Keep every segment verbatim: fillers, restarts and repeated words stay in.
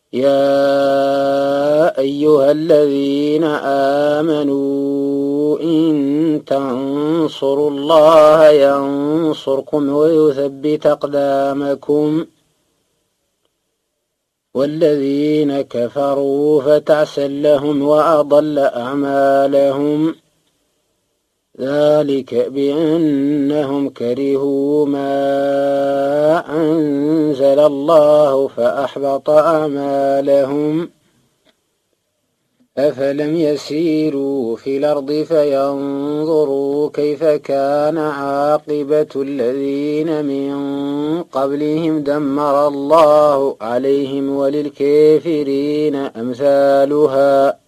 يا أيها الذين آمنوا إن تنصروا الله ينصركم ويثبت أقدامكم والذين كفروا فتعسا لهم وأضل أعمالهم ذلك بأنهم كرهوا ما أنزل الله فأحبط أعمالهم أفلم يسيروا في الأرض فينظروا كيف كان عاقبة الذين من قبلهم دمر الله عليهم وللكافرين أمثالها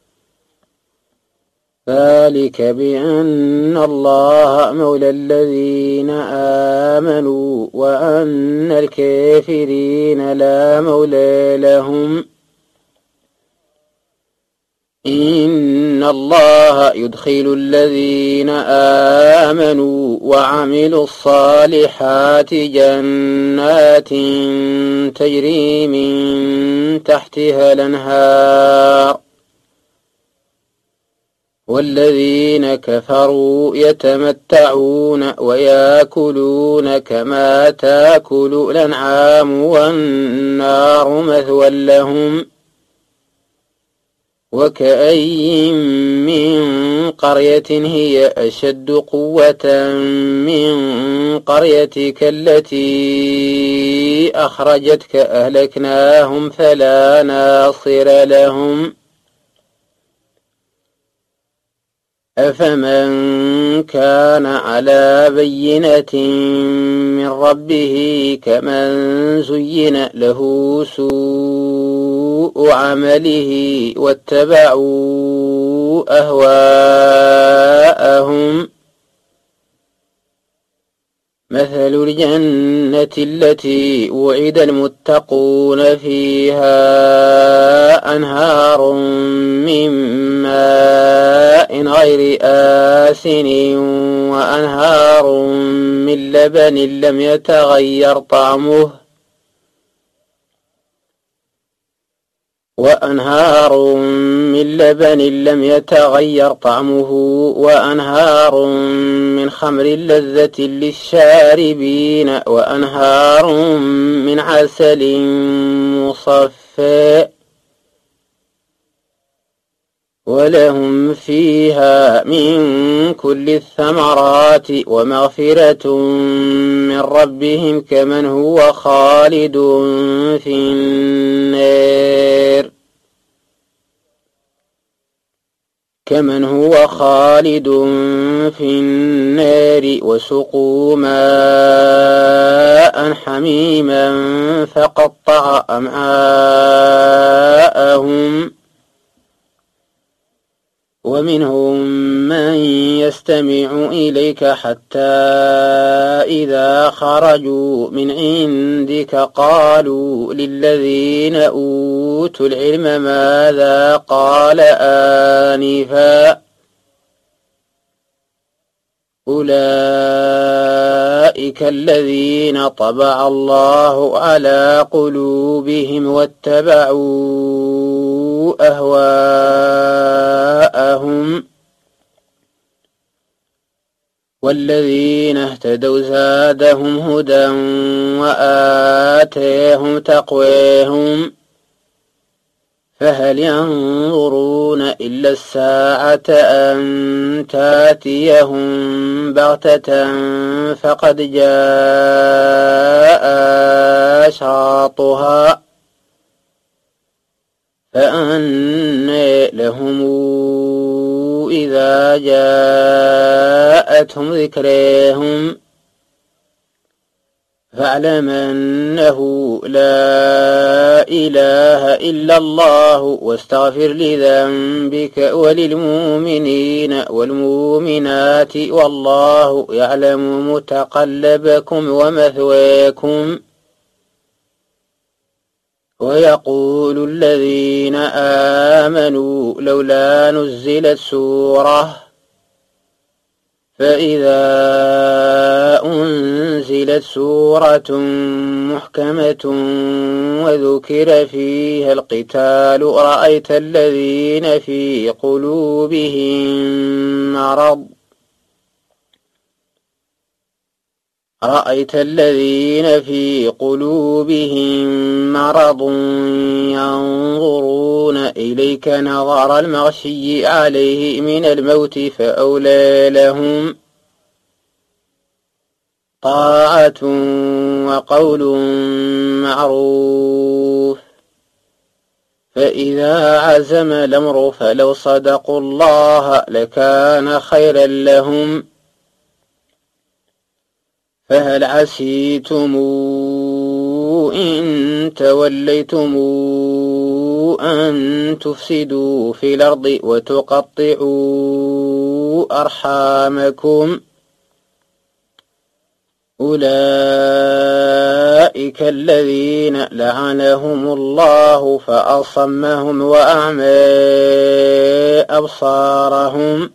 ذلك بأن الله مولى الذين آمنوا وأن الكافرين لا مولى لهم إن الله يدخل الذين آمنوا وعملوا الصالحات جنات تجري من تحتها الأنهار والذين كفروا يتمتعون ويأكلون كما تأكل الأنعام والنار مثوى لهم وكأين من قرية هي أشد قوة من قريتك التي أخرجتك أهلكناهم فلا ناصر لهم أفمن كان على بينة من ربه كمن زين له سوء عمله واتبعوا أهواءهم مثل الجنة التي وعد المتقون فيها أنهار من ماء غير آسن وأنهار من لبن لم يتغير طعمه وأنهار من لبن لم يتغير طعمه وأنهار من خمر لذة للشاربين وأنهار من عسل مصفى ولهم فيها من كل الثمرات ومغفرة من ربهم كمن هو خالد في النار كمن هو خالد في النار وسقوا ماء حميما فقطع أمعاءهم ومنهم من يستمع إليك حتى إذا خرجوا من عندك قالوا للذين أوتوا العلم ماذا قال آنفا أولئك الذين طبع الله على قلوبهم واتبعوا أهواءهم والذين اهتدوا زادهم هدى وآتاهم تقواهم فهل ينظرون إلا الساعة أن تاتيهم بغتة فقد جاء أشراطها فأنى لهم إذا جاءتهم ذكراهم فاعلم أنه لا إله إلا الله واستغفر لذنبك وللمؤمنين والمؤمنات والله يعلم متقلبكم ومثواكم ويقول الذين آمنوا لولا نزلت سورة فإذا أنزلت نزلت سورة محكمة وذكر فيها القتال رأيت الذين في قلوبهم مرض رأيت الذين في قلوبهم مرض ينظرون إليك نظر المغشي عليه من الموت فأولى لهم طاعة وقول معروف فإذا عزم الأمر فلو صدقوا الله لكان خيرا لهم فهل عسيتم إن توليتم أن تفسدوا في الأرض وتقطعوا أرحامكم أولئك الذين لعنهم الله فأصمهم وأعمى أبصارهم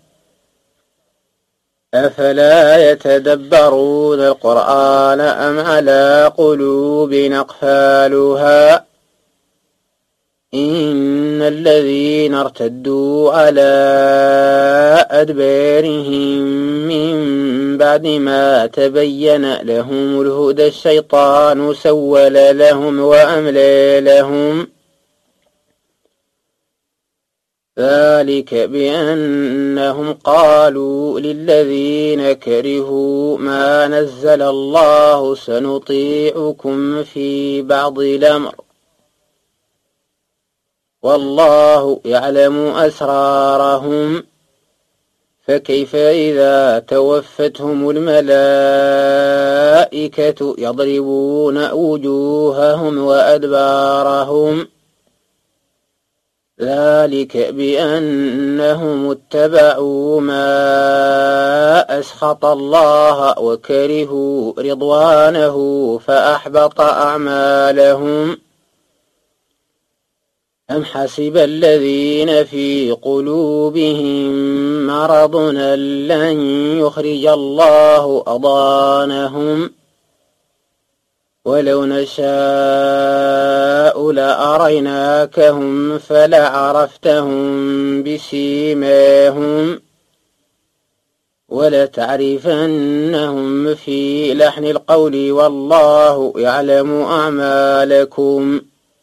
أفلا يتدبرون القرآن أم على قلوب أقفالها إن الذين ارتدوا على أدبارهم من بعد ما تبين لهم الهدى الشيطان سول لهم وأملى لهم ذلك بأنهم قالوا للذين كرهوا ما نزل الله سنطيعكم في بعض الأمر والله يعلم أسرارهم فكيف إذا توفتهم الملائكة يضربون وجوههم وأدبارهم ذلك بأنهم اتبعوا ما أسخط الله وكرهوا رضوانه فأحبط أعمالهم أم حسب الذين في قلوبهم مرض أن لن يخرج الله أضغانهم ولو نشاء لأريناكهم فلعرفتهم بسيماهم ولتعرفنهم في لحن القول والله يعلم أعمالكم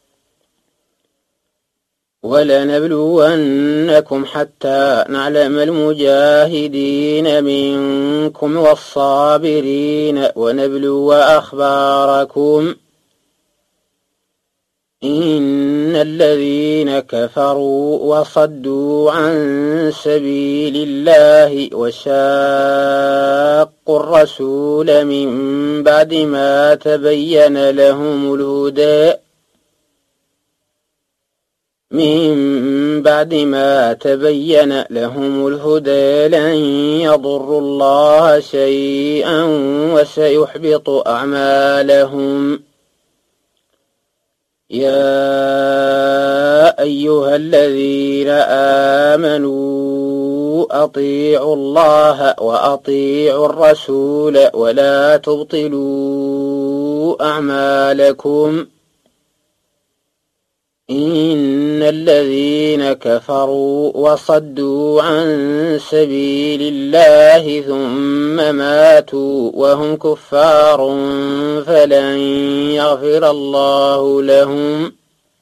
ولنبلونكم حتى نعلم المجاهدين منكم والصابرين ونبلو أخباركم إن الذين كفروا وصدوا عن سبيل الله وشاقوا الرسول من بعد ما تبين لهم الهدى من بعد ما تبين لهم الهدى لن يضروا الله شيئا وسيحبط أعمالهم يا أيها الذين آمنوا أطيعوا الله وأطيعوا الرسول ولا تبطلوا أعمالكم إن الذين كفروا وصدوا عن سبيل الله ثم ماتوا وهم كفار فلن يغفر الله لهم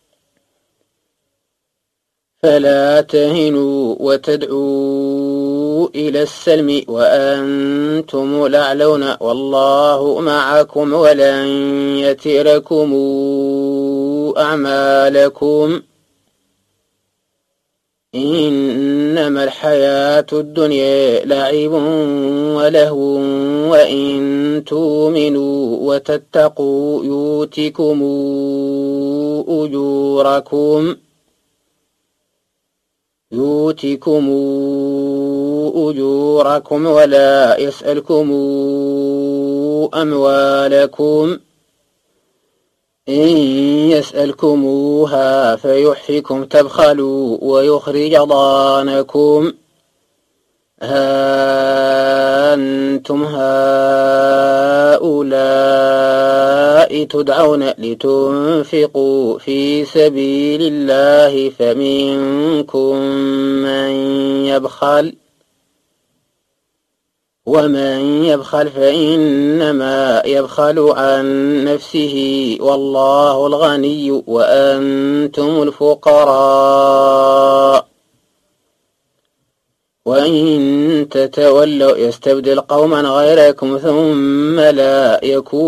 فلا تهنوا وتدعوا إلى السلم وأنتم الأعلون والله معكم ولن يتركم أعمالكم إنما الحياة الدنيا لعب ولهو وإن تؤمنوا وتتقوا يؤتكم أجوركم يؤتكم أجوركم ولا يسألكم أموالكم إن يسألكموها فيحفكم تبخلوا ويخرج ضانكم ها أنتم هؤلاء تدعون لتنفقوا في سبيل الله فمنكم من يبخل ومن يبخل فإنما يبخل عن نفسه والله الغني وأنتم الفقراء وإن تتولوا يستبدل قوما غيركم ثم لا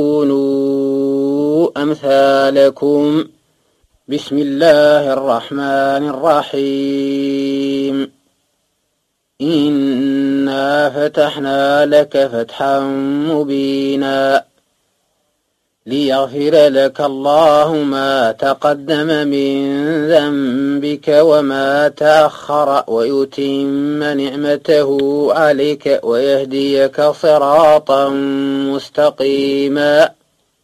يكونوا أمثالكم. بسم الله الرحمن الرحيم. إنا فتحنا لك فتحا مبينا ليغفر لك الله ما تقدم من ذنبك وما تأخر ويتم نعمته عليك ويهديك صراطا مستقيما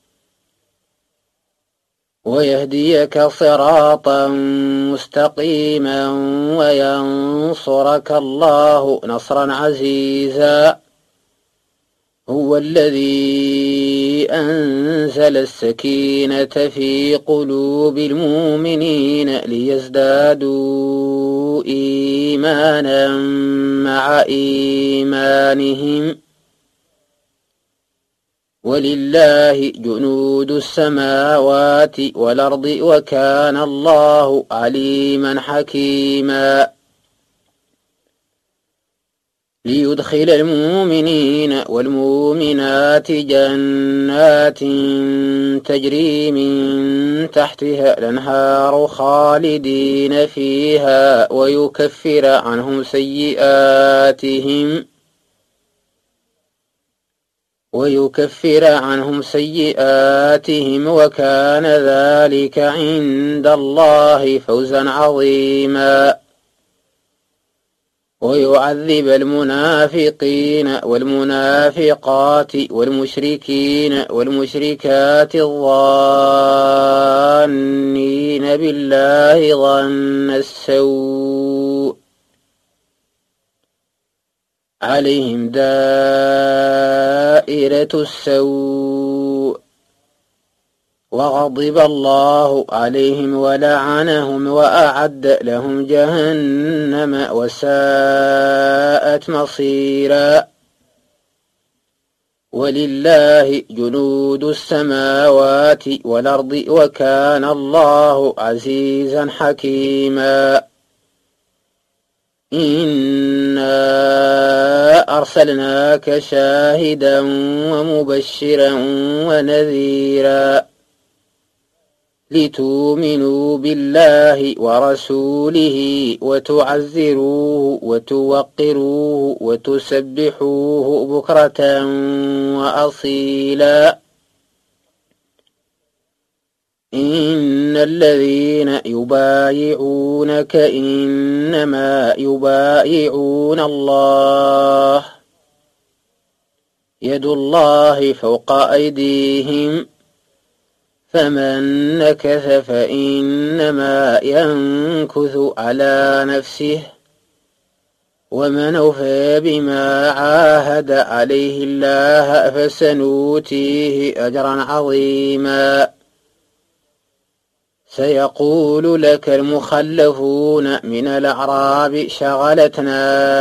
ويهديك صراطا مستقيما وينصرك الله نصرا عزيزا. هو الذي أنزل السكينة في قلوب المؤمنين ليزدادوا إيمانا مع إيمانهم ولله جنود السماوات والأرض وكان الله عليما حكيما. ليدخل المؤمنين والمؤمنات جنات تجري من تحتها الأنهار خالدين فيها ويكفر عنهم سيئاتهم ويكفر عنهم سيئاتهم وكان ذلك عند الله فوزا عظيما. ويعذب المنافقين والمنافقات والمشركين والمشركات الظانين بالله ظن السوء عليهم دائرة السوء وغضب الله عليهم ولعنهم وأعد لهم جهنم وساءت مصيرا. ولله جنود السماوات والأرض وكان الله عزيزا حكيما. إنا أرسلناك شاهدا ومبشرا ونذيرا لتؤمنوا بالله ورسوله وتعزروه وتوقروه وتسبحوه بكرة وأصيلا. إن الذين يبايعونك إنما يبايعون الله يد الله فوق أيديهم فمن نكث فإنما ينكث على نفسه ومن أوفى بما عاهد عليه الله فسنؤتيه أجرا عظيما. سيقول لك المخلفون من الأعراب شغلتنا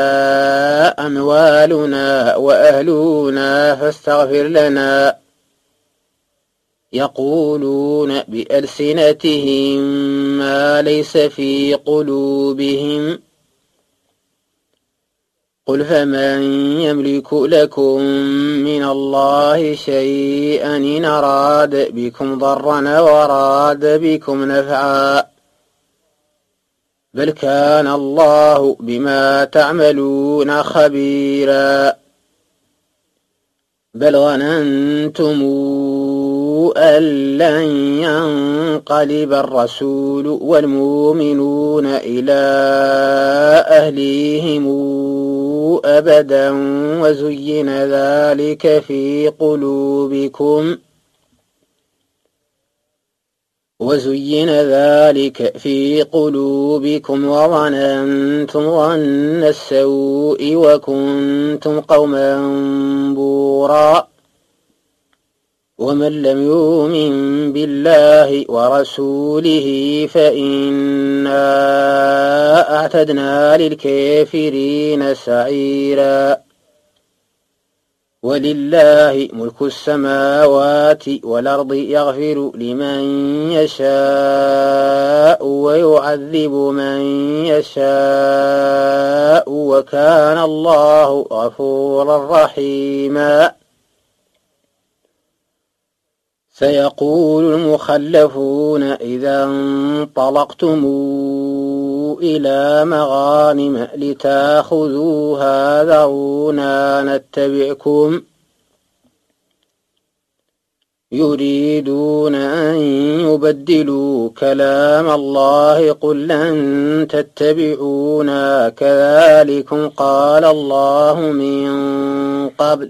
أموالنا وأهلنا فاستغفر لنا. يقولون بألسنتهم ما ليس في قلوبهم قل فمن يملك لكم من الله شيئا إن أراد بكم ضرا وراد بكم نفعا بل كان الله بما تعملون خبيرا. بل ظننتم أن لن ينقلب الرسول والمؤمنون إلى أهليهم أبدا وزين ذلك في قلوبكم وزين ذلك في قلوبكم وظننتم ظن السوء وكنتم قوما بورا ومن لم يؤمن بالله ورسوله فإنا أعتدنا للكافرين سعيرا ولله ملك السماوات والأرض يغفر لمن يشاء ويعذب من يشاء وكان الله غفورا رحيما سيقول المخلفون إذا انطلقتم إلى مغانم لتأخذوها ذرونا نتبعكم يريدون أن يبدلوا كلام الله قل لن تتبعونا كذلكم قال الله من قبل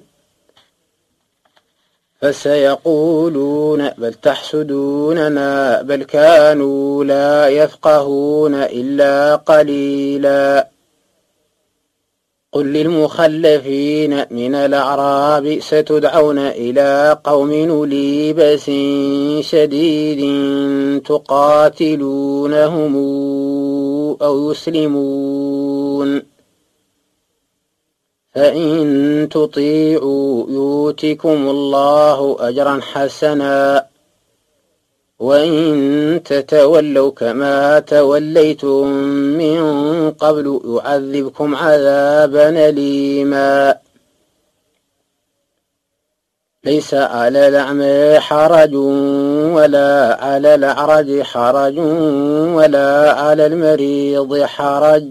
فسيقولون بل تحسدوننا بل كانوا لا يفقهون إلا قليلا قل للمخلفين من الأعراب ستدعون إلى قوم أولي بأس شديد تقاتلونهم أو يسلمون فإن تطيعوا يؤتكم الله أجرا حسنا وإن تتولوا كما توليتم من قبل يعذبكم عذابا أليما ليس على الأعمى حرج ولا على الأعرج حرج ولا على المريض حرج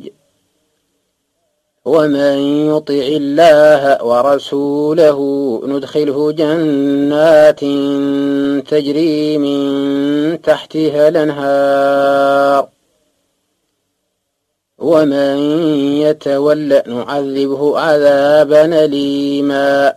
ومن يطع الله ورسوله ندخله جنات تجري من تحتها الأنهار ومن يتولى نعذبه عذابا أليما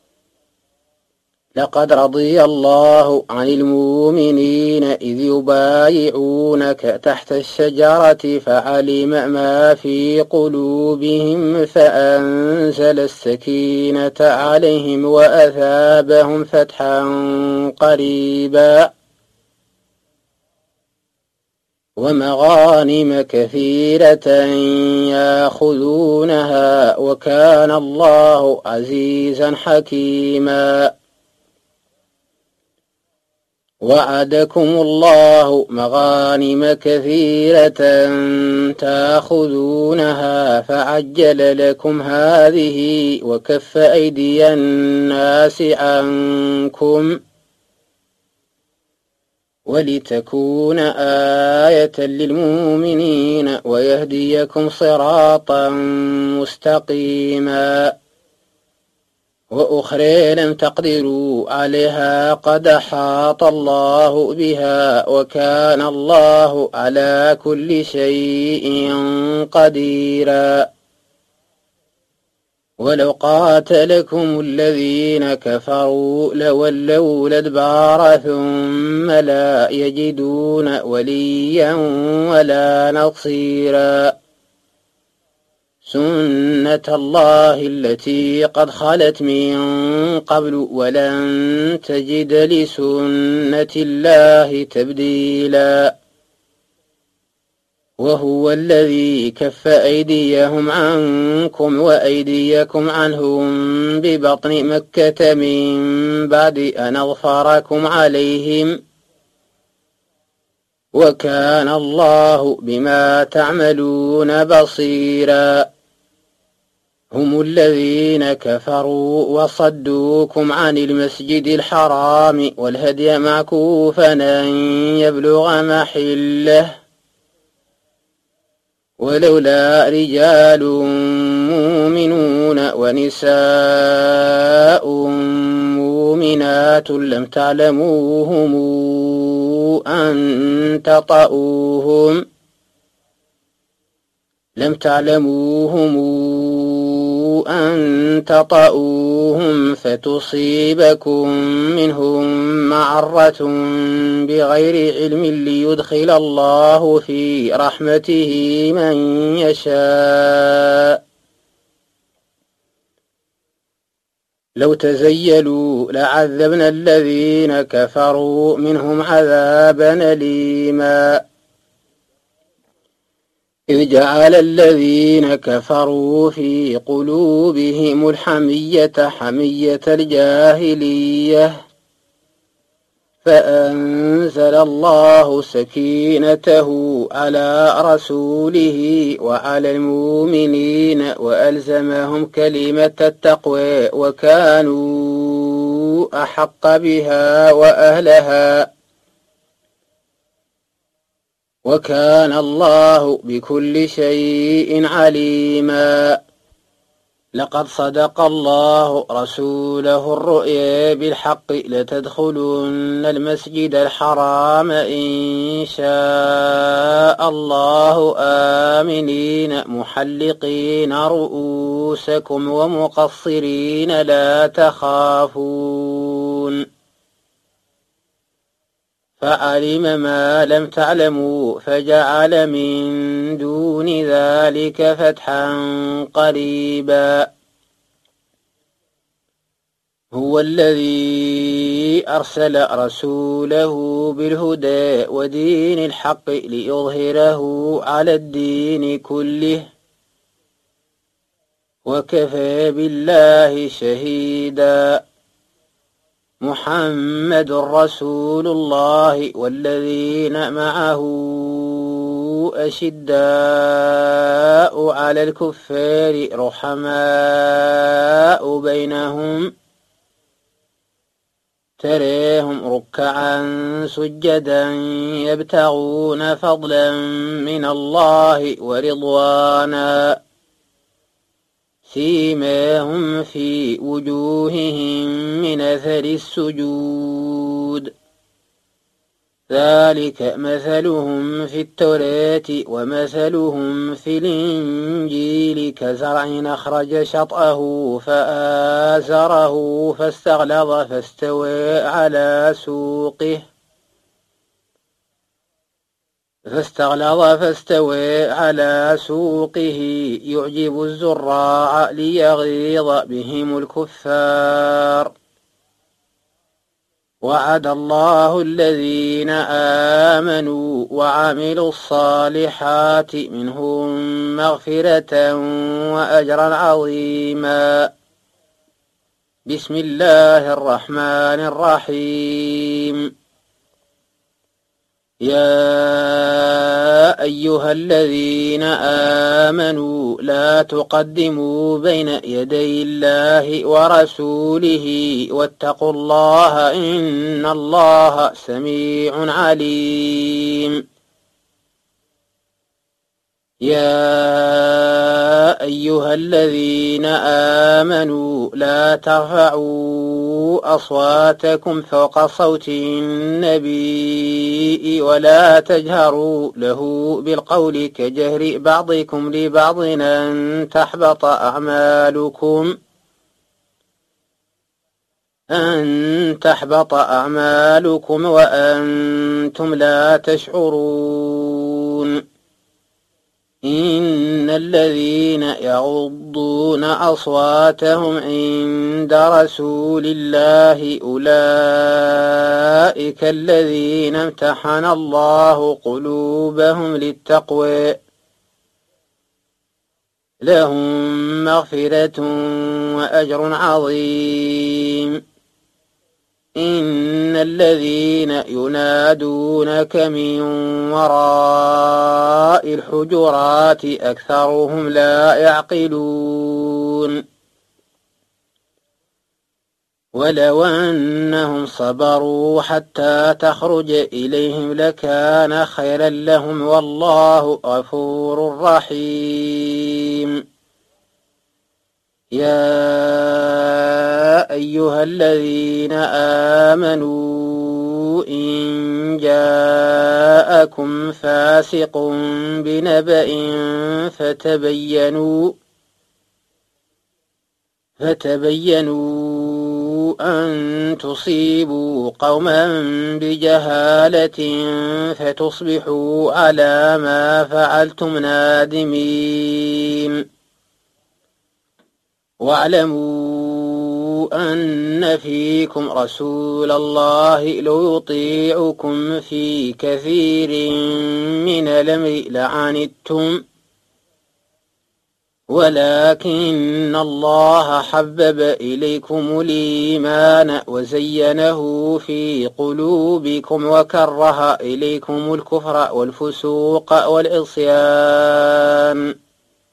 لقد رضي الله عن المؤمنين إذ يبايعونك تحت الشجرة فعلم ما في قلوبهم فأنزل السكينة عليهم وأثابهم فتحا قريبا ومغانم كثيرة يأخذونها وكان الله عزيزا حكيما وعدكم الله مغانم كثيرة تأخذونها فعجل لكم هذه وكف أيدي الناس عنكم ولتكون آية للمؤمنين ويهديكم صراطا مستقيما وأخرى لم تقدروا عليها قد أحاط الله بها وكان الله على كل شيء قديرا ولو قاتلكم الذين كفروا لولوا الأدبار ثم لا يجدون وليا ولا نصيرا سنة الله التي قد خلت من قبل ولن تجد لسنة الله تبديلا وهو الذي كف أيديهم عنكم وأيديكم عنهم ببطن مكة من بعد أن أظفركم عليهم وكان الله بما تعملون بصيرا هم الذين كفروا وصدوكم عن المسجد الحرام والهدي معكوفا أن يبلغ محله ولولا رجال مؤمنون ونساء مؤمنات لم تعلموهم أن تطؤوهم لم تعلموهم أن تطؤوهم فتصيبكم منهم معرة بغير علم ليدخل الله في رحمته من يشاء. لو تزيلوا لعذبنا الذين كفروا منهم عذابا أليما. إذ جعل الذين كفروا في قلوبهم الحمية حمية الجاهلية فأنزل الله سكينته على رسوله وعلى المؤمنين وألزمهم كلمة التقوى وكانوا أحق بها وأهلها وكان الله بكل شيء عليما. لقد صدق الله رسوله الرؤيا بالحق لتدخلن المسجد الحرام إن شاء الله آمنين محلقين رؤوسكم ومقصرين لا تخافون فعلم ما لم تعلموا فجعل من دون ذلك فتحا قريبا. هو الذي أرسل رسوله بالهدى ودين الحق ليظهره على الدين كله وكفى بالله شهيدا. محمد رسول الله والذين معه أشداء على الكفار رحماء بينهم تراهم ركعا سجدا يبتغون فضلا من الله ورضوانا سيماهم في وجوههم من أثر السجود ذلك مثلهم في التوراة ومثلهم في الإنجيل كزرع أخرج شطأه فآزره فاستغلظ فاستوى على سوقه فاستغلظ فاستوى على سوقه يعجب الزراع ليغيظ بهم الكفار. وعد الله الذين آمنوا وعملوا الصالحات منهم مغفرة وأجرا عظيما. بسم الله الرحمن الرحيم. يا أيها الذين آمنوا لا تقدموا بين يدي الله ورسوله واتقوا الله إن الله سميع عليم. يا أيها الذين آمنوا لا ترفعوا أصواتكم فوق صوت النبي ولا تجهروا له بالقول كجهر بعضكم لبعض أن تحبط أعمالكم أن تحبط أعمالكم وأنتم لا تشعرون. إن الذين يغضون أصواتهم عند رسول الله أولئك الذين امتحن الله قلوبهم للتقوى لهم مغفرة وأجر عظيم. إن الذين ينادونك من وراء الحجرات أكثرهم لا يعقلون. ولو أنهم صبروا حتى تخرج إليهم لكان خيرا لهم والله غفور رحيم. يا أيها الذين آمنوا إن جاءكم فاسق بنبأ فتبينوا فتبينوا أن تصيبوا قوما بجهالة فتصبحوا على ما فعلتم نادمين. واعلموا أن فيكم رسول الله لو يطيعكم في كثير من الأمر لعنتم، ولكن الله حبب إليكم الإيمان وزينه في قلوبكم وكره إليكم الكفر والفسوق والعصيان،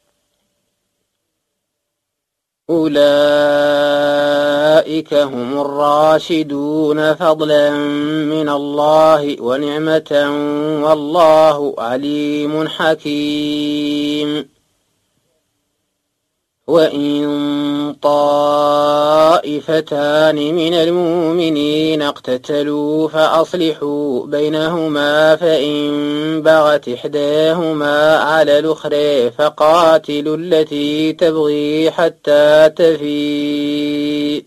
أولئك هم الراشدون فضلا من الله ونعمة، والله عليم حكيم. وإن طائفتان من المؤمنين اقتتلوا فأصلحوا بينهما، فإن بغت إحداهما على الأخرى فقاتلوا التي تبغي حتى تفيء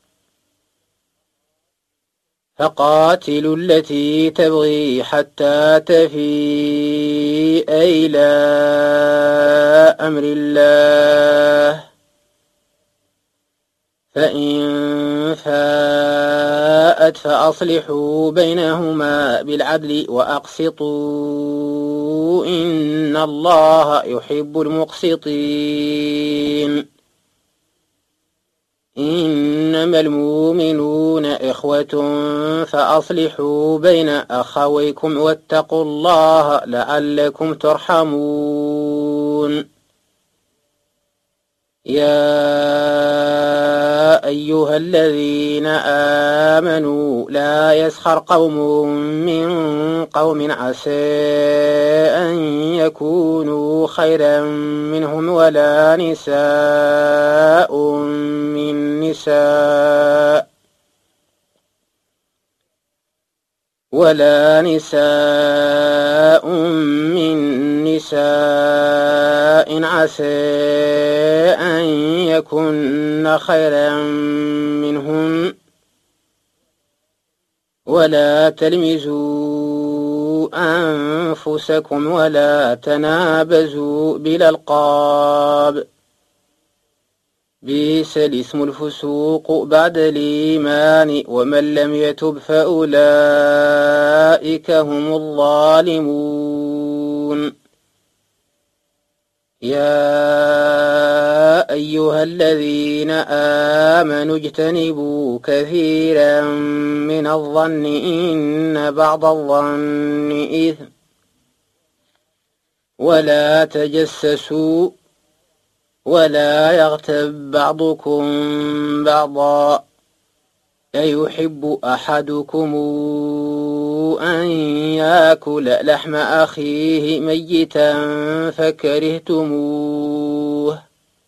فقاتلوا التي تبغي حتى تفيء إلى أمر الله، فإن فاءت فأصلحوا بينهما بالعدل وأقسطوا إن الله يحب المقسطين. إنما المؤمنون إخوة فأصلحوا بين أخويكم واتقوا الله لعلكم ترحمون. يا أيها الذين آمنوا لا يسخر قوم من قوم عسى أن يكونوا خيرا منهم ولا نساء من نساء ولا نساء من نساء عسى أن يكن خيرا منهم، ولا تلمزوا أنفسكم ولا تنابزوا بالألقاب، بئس الاسم الفسوق بعد الإيمان، ومن لم يتب فأولئك هم الظالمون. يا أيها الذين آمنوا اجتنبوا كثيرا من الظن إن بعض الظن إثم، ولا تجسسوا ولا يغتب بعضكم بعضا، أيحب أحدكم أن يأكل لحم أخيه ميتا فكرهتموه،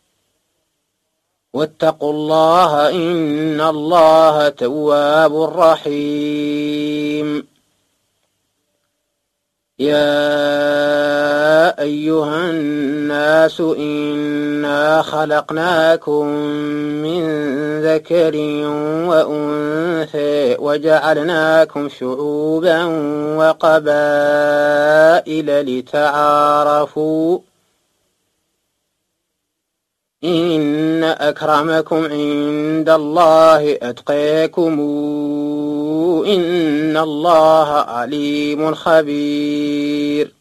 واتقوا الله إن الله تواب رحيم. يا أيها الناس إنا خلقناكم من ذكر وأنثى وجعلناكم شعوبا وقبائل لتعارفوا، إن أكرمكم عند الله أتقاكم إن الله عليم خبير.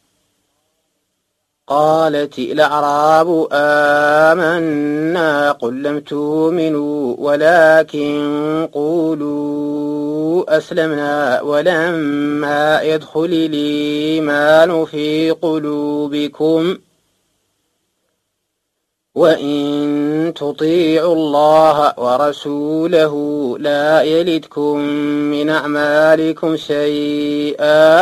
قالت الأعراب آمنا قل لم تؤمنوا ولكن قولوا أسلمنا ولما يدخل الإيمان في قلوبكم، وإن تطيعوا الله ورسوله لا يلدكم من أعمالكم شيئا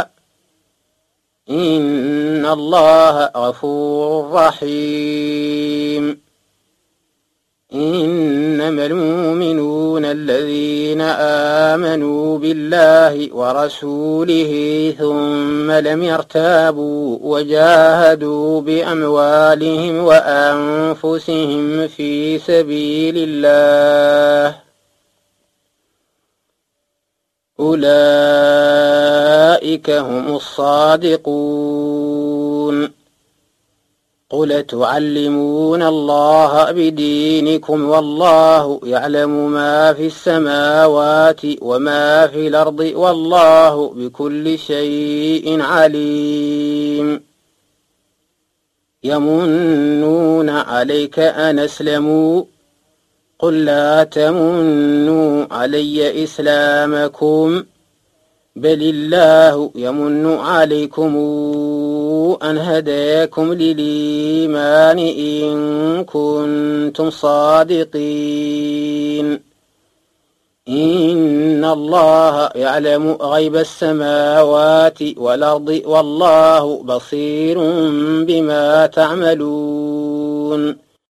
إن الله غفور رحيم. إنما المؤمنون الذين آمنوا بالله ورسوله ثم لم يرتابوا وجاهدوا بأموالهم وأنفسهم في سبيل الله أولئك هم الصادقون. قل تعلمون الله بدينكم والله يعلم ما في السماوات وما في الأرض والله بكل شيء عليم. يمنون عليك أن أسلموا قل لا تمنوا علي إسلامكم بل الله يمن عليكم أن هداكم للإيمان إن كنتم صادقين. إن الله يعلم غيب السماوات والأرض والله بصير بما تعملون.